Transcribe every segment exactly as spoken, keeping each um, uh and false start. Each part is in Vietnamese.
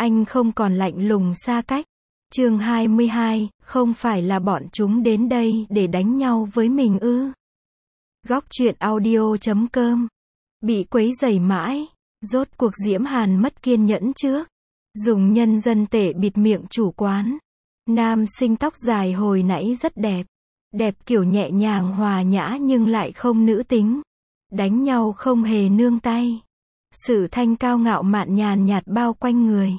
anh không còn lạnh lùng xa cách. Chương hai mươi hai, không phải là bọn chúng đến đây để đánh nhau với mình ư? Góc truyện audio chấm com. Bị quấy rầy mãi, rốt cuộc Diễm Hàn mất kiên nhẫn trước. Dùng nhân dân tệ bịt miệng chủ quán. Nam sinh tóc dài hồi nãy rất đẹp. Đẹp kiểu nhẹ nhàng hòa nhã nhưng lại không nữ tính. Đánh nhau không hề nương tay. Sự thanh cao ngạo mạn nhàn nhạt bao quanh người.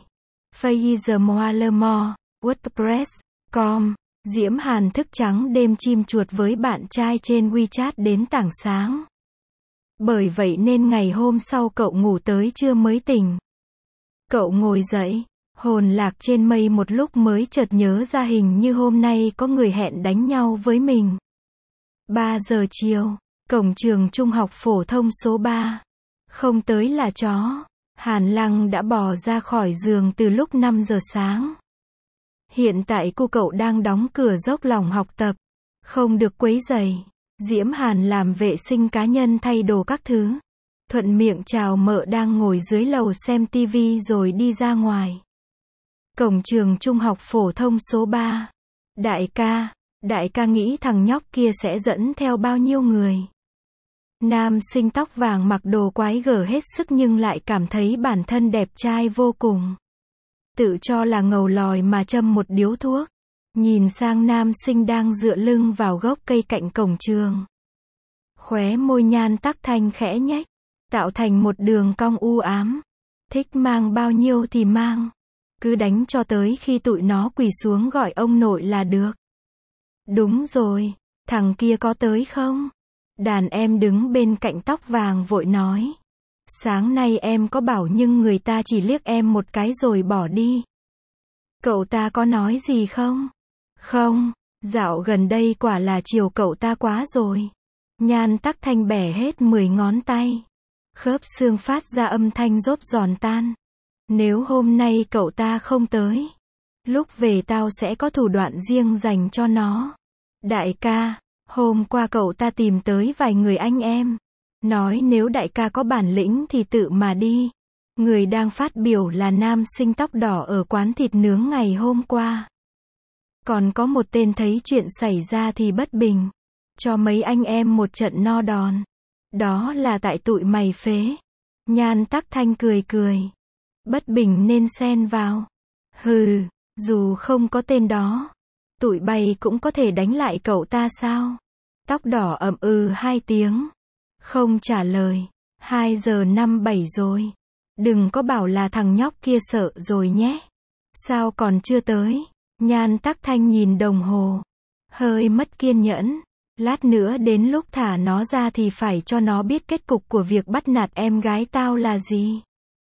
Faizamoalermo, WordPress, com. Diễm Hàn thức trắng đêm chim chuột với bạn trai trên WeChat đến tảng sáng. Bởi vậy nên ngày hôm sau cậu ngủ tới trưa mới tỉnh. Cậu ngồi dậy, hồn lạc trên mây một lúc mới chợt nhớ ra hình như hôm nay có người hẹn đánh nhau với mình. ba giờ chiều, cổng trường trung học phổ thông số ba. Không tới là chó. Hàn Lăng đã bò ra khỏi giường từ lúc năm giờ sáng. Hiện tại cô cậu đang đóng cửa dốc lòng học tập. Không được quấy rầy. Diễm Hàn làm vệ sinh cá nhân thay đồ các thứ. Thuận miệng chào mợ đang ngồi dưới lầu xem tivi rồi đi ra ngoài. Cổng trường trung học phổ thông số ba. Đại ca, đại ca nghĩ thằng nhóc kia sẽ dẫn theo bao nhiêu người? Nam sinh tóc vàng mặc đồ quái gở hết sức nhưng lại cảm thấy bản thân đẹp trai vô cùng. Tự cho là ngầu lòi mà châm một điếu thuốc. Nhìn sang nam sinh đang dựa lưng vào gốc cây cạnh cổng trường. Khóe môi Nhan Tắc Thanh khẽ nhếch, tạo thành một đường cong u ám. Thích mang bao nhiêu thì mang. Cứ đánh cho tới khi tụi nó quỳ xuống gọi ông nội là được. Đúng rồi, thằng kia có tới không? Đàn em đứng bên cạnh tóc vàng vội nói. Sáng nay em có bảo nhưng người ta chỉ liếc em một cái rồi bỏ đi. Cậu ta có nói gì không? Không, dạo gần đây quả là chiều cậu ta quá rồi. Nhan Tắc Thanh bẻ hết mười ngón tay. Khớp xương phát ra âm thanh rốp giòn tan. Nếu hôm nay cậu ta không tới, lúc về tao sẽ có thủ đoạn riêng dành cho nó. Đại ca, hôm qua cậu ta tìm tới vài người anh em. Nói nếu đại ca có bản lĩnh thì tự mà đi. Người đang phát biểu là nam sinh tóc đỏ ở quán thịt nướng ngày hôm qua. Còn có một tên thấy chuyện xảy ra thì bất bình. Cho mấy anh em một trận no đòn. Đó là tại tụi mày phế. Nhan Tắc Thanh cười cười. Bất bình nên xen vào. Hừ, dù không có tên đó, tụi bay cũng có thể đánh lại cậu ta sao? Tóc đỏ ậm ừ hai tiếng. Không trả lời. Hai giờ năm bảy rồi. Đừng có bảo là thằng nhóc kia sợ rồi nhé. Sao còn chưa tới? Nhan Tắc Thanh nhìn đồng hồ. Hơi mất kiên nhẫn. Lát nữa đến lúc thả nó ra thì phải cho nó biết kết cục của việc bắt nạt em gái tao là gì.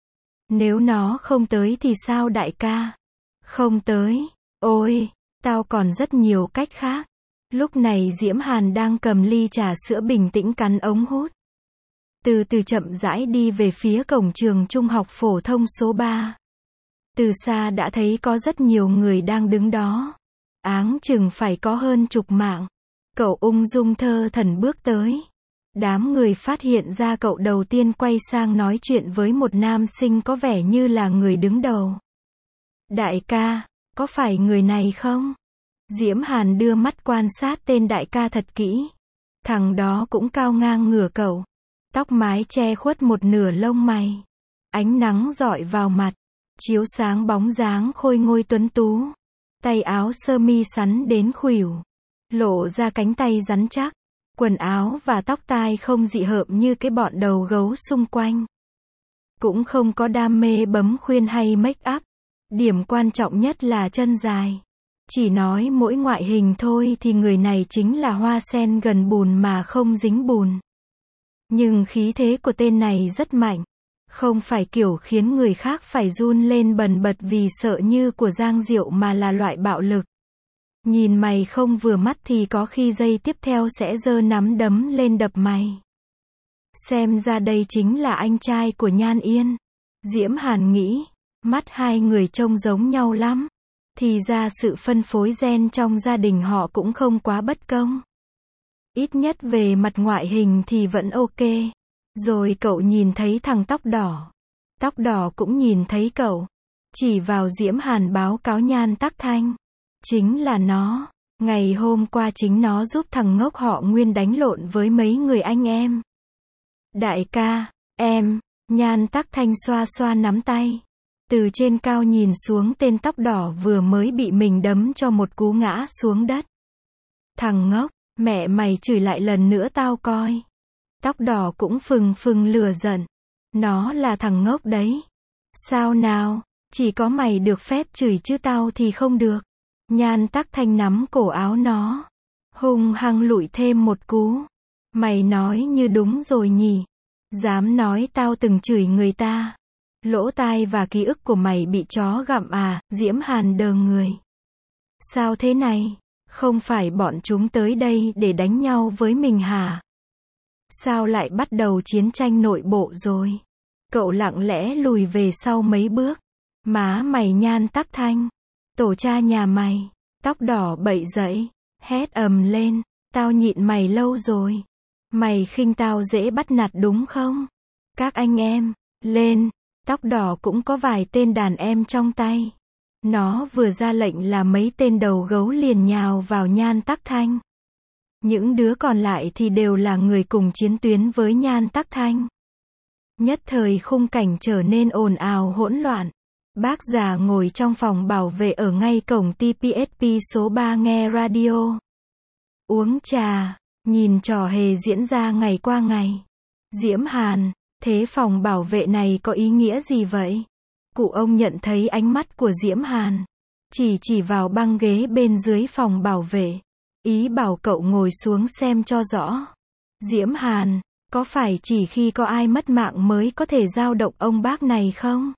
Nếu nó không tới thì sao đại ca? Không tới. Ôi, tao còn rất nhiều cách khác. Lúc này Diễm Hàn đang cầm ly trà sữa bình tĩnh cắn ống hút. Từ từ chậm rãi đi về phía cổng trường trung học phổ thông số ba. Từ xa đã thấy có rất nhiều người đang đứng đó. Áng chừng phải có hơn chục mạng. Cậu ung dung thơ thẩn bước tới. Đám người phát hiện ra cậu đầu tiên quay sang nói chuyện với một nam sinh có vẻ như là người đứng đầu. Đại ca, có phải người này không? Diễm Hàn đưa mắt quan sát tên đại ca thật kỹ. Thằng đó cũng cao ngang ngửa cậu. Tóc mái che khuất một nửa lông mày. Ánh nắng rọi vào mặt. Chiếu sáng bóng dáng khôi ngôi tuấn tú. Tay áo sơ mi sắn đến khuỷu. Lộ ra cánh tay rắn chắc. Quần áo và tóc tai không dị hợm như cái bọn đầu gấu xung quanh. Cũng không có đam mê bấm khuyên hay make up. Điểm quan trọng nhất là chân dài. Chỉ nói mỗi ngoại hình thôi thì người này chính là hoa sen gần bùn mà không dính bùn. Nhưng khí thế của tên này rất mạnh. Không phải kiểu khiến người khác phải run lên bần bật vì sợ như của Giang Diệu mà là loại bạo lực. Nhìn mày không vừa mắt thì có khi giây tiếp theo sẽ giơ nắm đấm lên đập mày. Xem ra đây chính là anh trai của Nhan Yên. Diễm Hàn nghĩ, mắt hai người trông giống nhau lắm. Thì ra sự phân phối gen trong gia đình họ cũng không quá bất công. Ít nhất về mặt ngoại hình thì vẫn ok. Rồi cậu nhìn thấy thằng tóc đỏ. Tóc đỏ cũng nhìn thấy cậu. chỉ vào Diễm Hàn báo cáo Nhan Tắc Thanh. Chính là nó. Ngày hôm qua chính nó giúp thằng ngốc họ Nguyên đánh lộn với mấy người anh em. Đại ca, em, Nhan Tắc Thanh xoa xoa nắm tay. Từ trên cao nhìn xuống tên tóc đỏ vừa mới bị mình đấm cho một cú ngã xuống đất. Thằng ngốc, mẹ mày chửi lại lần nữa tao coi. Tóc đỏ cũng phừng phừng lửa giận. Nó là thằng ngốc đấy. Sao nào, chỉ có mày được phép chửi chứ tao thì không được. Nhan Tắc Thanh nắm cổ áo nó. Hung hăng lụi thêm một cú. Mày nói như đúng rồi nhỉ. Dám nói tao từng chửi người ta. Lỗ tai và ký ức của mày bị chó gặm à, Diễm Hàn đờ người. Sao thế này? Không phải bọn chúng tới đây để đánh nhau với mình hả? Sao lại bắt đầu chiến tranh nội bộ rồi? Cậu lặng lẽ lùi về sau mấy bước. Má mày Nhan Tắc Thanh. Tổ cha nhà mày. Tóc đỏ bậy dậy. Hét ầm lên. Tao nhịn mày lâu rồi. Mày khinh tao dễ bắt nạt đúng không? Các anh em, lên. Tóc đỏ cũng có vài tên đàn em trong tay. Nó vừa ra lệnh là mấy tên đầu gấu liền nhào vào Nhan Tắc Thanh. Những đứa còn lại thì đều là người cùng chiến tuyến với Nhan Tắc Thanh. Nhất thời khung cảnh trở nên ồn ào hỗn loạn. Bác già ngồi trong phòng bảo vệ ở ngay cổng tê pê ét pê số ba nghe radio. Uống trà, nhìn trò hề diễn ra ngày qua ngày. Diễm Hàn, thế phòng bảo vệ này có ý nghĩa gì vậy? Cụ ông nhận thấy ánh mắt của Diễm Hàn. Chỉ chỉ vào băng ghế bên dưới phòng bảo vệ. Ý bảo cậu ngồi xuống xem cho rõ. Diễm Hàn, có phải chỉ khi có ai mất mạng mới có thể dao động ông bác này không?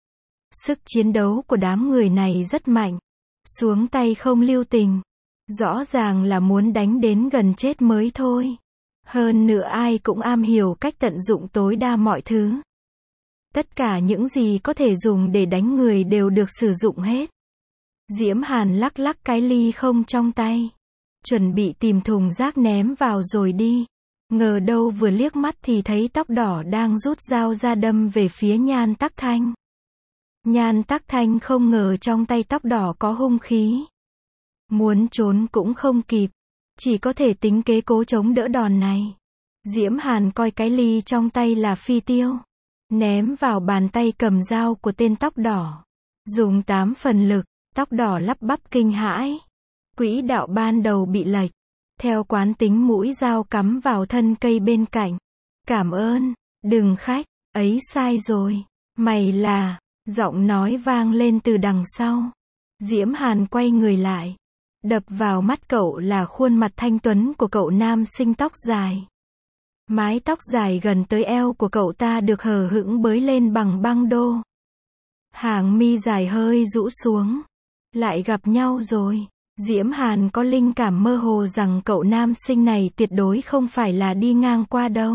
Sức chiến đấu của đám người này rất mạnh. Xuống tay không lưu tình. Rõ ràng là muốn đánh đến gần chết mới thôi. Hơn nữa ai cũng am hiểu cách tận dụng tối đa mọi thứ. Tất cả những gì có thể dùng để đánh người đều được sử dụng hết. Diễm Hàn lắc lắc cái ly không trong tay. Chuẩn bị tìm thùng rác ném vào rồi đi. Ngờ đâu vừa liếc mắt thì thấy tóc đỏ đang rút dao ra đâm về phía Nhan Tắc Thanh. Nhan Tắc Thanh không ngờ trong tay tóc đỏ có hung khí. Muốn trốn cũng không kịp. Chỉ có thể tính kế cố chống đỡ đòn này. Diễm Hàn coi cái ly trong tay là phi tiêu. Ném vào bàn tay cầm dao của tên tóc đỏ. Dùng tám phần lực, tóc đỏ lắp bắp kinh hãi. Quỹ đạo ban đầu bị lệch. Theo quán tính mũi dao cắm vào thân cây bên cạnh. Cảm ơn, đừng khách, ấy sai rồi. Mày là, giọng nói vang lên từ đằng sau. Diễm Hàn quay người lại. Đập vào mắt cậu là khuôn mặt thanh tuấn của cậu nam sinh tóc dài. Mái tóc dài gần tới eo của cậu ta được hờ hững bới lên bằng băng đô. Hàng mi dài hơi rũ xuống. Lại gặp nhau rồi. Diễm Hàn có linh cảm mơ hồ rằng cậu nam sinh này tuyệt đối không phải là đi ngang qua đâu.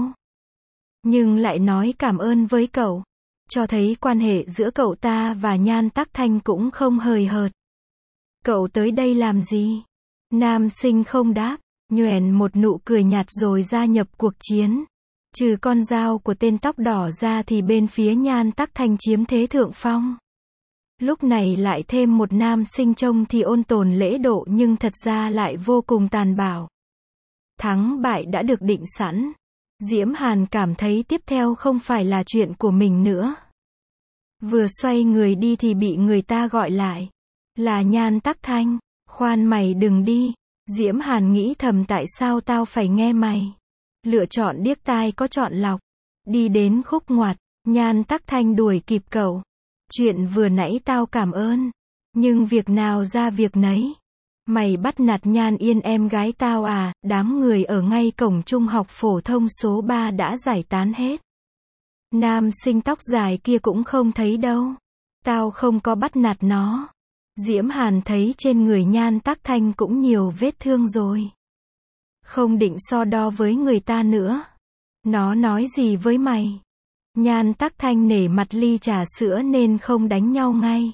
Nhưng lại nói cảm ơn với cậu. Cho thấy quan hệ giữa cậu ta và Nhan Tắc Thanh cũng không hời hợt. Cậu tới đây làm gì? Nam sinh không đáp, nhoẻn một nụ cười nhạt rồi gia nhập cuộc chiến. Trừ con dao của tên tóc đỏ ra thì bên phía Nhan Tắc Thanh chiếm thế thượng phong. Lúc này lại thêm một nam sinh trông thì ôn tồn lễ độ nhưng thật ra lại vô cùng tàn bạo. Thắng bại đã được định sẵn. Diễm Hàn cảm thấy tiếp theo không phải là chuyện của mình nữa. Vừa xoay người đi thì bị người ta gọi lại. Là Nhan Tắc Thanh. Khoan mày đừng đi. Diễm Hàn nghĩ thầm tại sao tao phải nghe mày. Lựa chọn điếc tai có chọn lọc. Đi đến khúc ngoặt. Nhan Tắc Thanh đuổi kịp cậu. Chuyện vừa nãy tao cảm ơn. Nhưng việc nào ra việc nấy. Mày bắt nạt Nhan Yên em gái tao à? Đám người ở ngay cổng trung học phổ thông số ba đã giải tán hết. Nam sinh tóc dài kia cũng không thấy đâu. Tao không có bắt nạt nó. Diễm Hàn thấy trên người Nhan Tắc Thanh cũng nhiều vết thương rồi. Không định so đo với người ta nữa. Nó nói gì với mày? Nhan Tắc Thanh nể mặt ly trà sữa nên không đánh nhau ngay.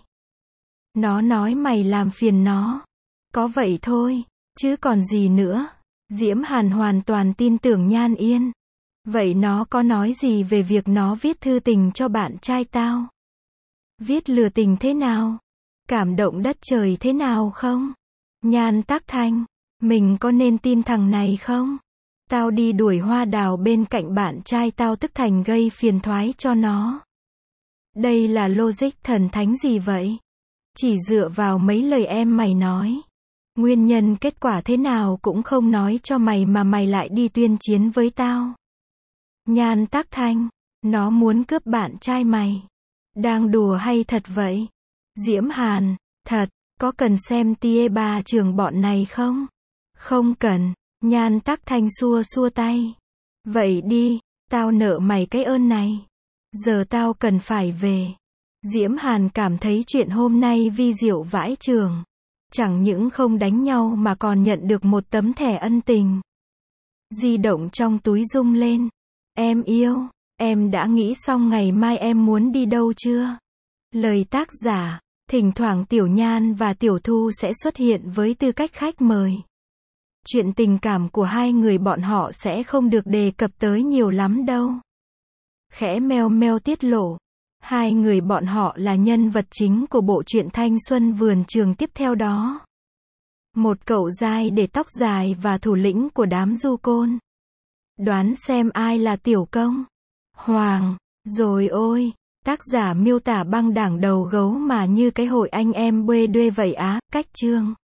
Nó nói mày làm phiền nó. Có vậy thôi, chứ còn gì nữa. Diễm Hàn hoàn toàn tin tưởng Nhan Yên. Vậy nó có nói gì về việc nó viết thư tình cho bạn trai tao? Viết lừa tình thế nào? Cảm động đất trời thế nào không? Nhan Tác Thanh, mình có nên tin thằng này không? Tao đi đuổi hoa đào bên cạnh bạn trai tao tức thành gây phiền toái cho nó. Đây là logic thần thánh gì vậy? Chỉ dựa vào mấy lời em mày nói. Nguyên nhân kết quả thế nào cũng không nói cho mày mà mày lại đi tuyên chiến với tao. Nhan Tác Thanh, nó muốn cướp bạn trai mày. Đang đùa hay thật vậy? Diễm Hàn, thật, có cần xem tia ba trường bọn này không? Không cần. Nhan Tác Thanh xua xua tay. Vậy đi, tao nợ mày cái ơn này. Giờ tao cần phải về. Diễm Hàn cảm thấy chuyện hôm nay vi diệu vãi chưởng. Chẳng những không đánh nhau mà còn nhận được một tấm thẻ ân tình. Di động trong túi rung lên. Em yêu, em đã nghĩ xong ngày mai em muốn đi đâu chưa? Lời tác giả, thỉnh thoảng Tiểu Nhan và Tiểu Thu sẽ xuất hiện với tư cách khách mời. Chuyện tình cảm của hai người bọn họ sẽ không được đề cập tới nhiều lắm đâu. Khẽ meo meo tiết lộ. Hai người bọn họ là nhân vật chính của bộ truyện thanh xuân vườn trường tiếp theo đó. Một cậu giai để tóc dài và thủ lĩnh của đám du côn. Đoán xem ai là Tiểu Công? Hoàng, rồi ôi, tác giả miêu tả băng đảng đầu gấu mà như cái hội anh em bê đuê vậy á, cách chương.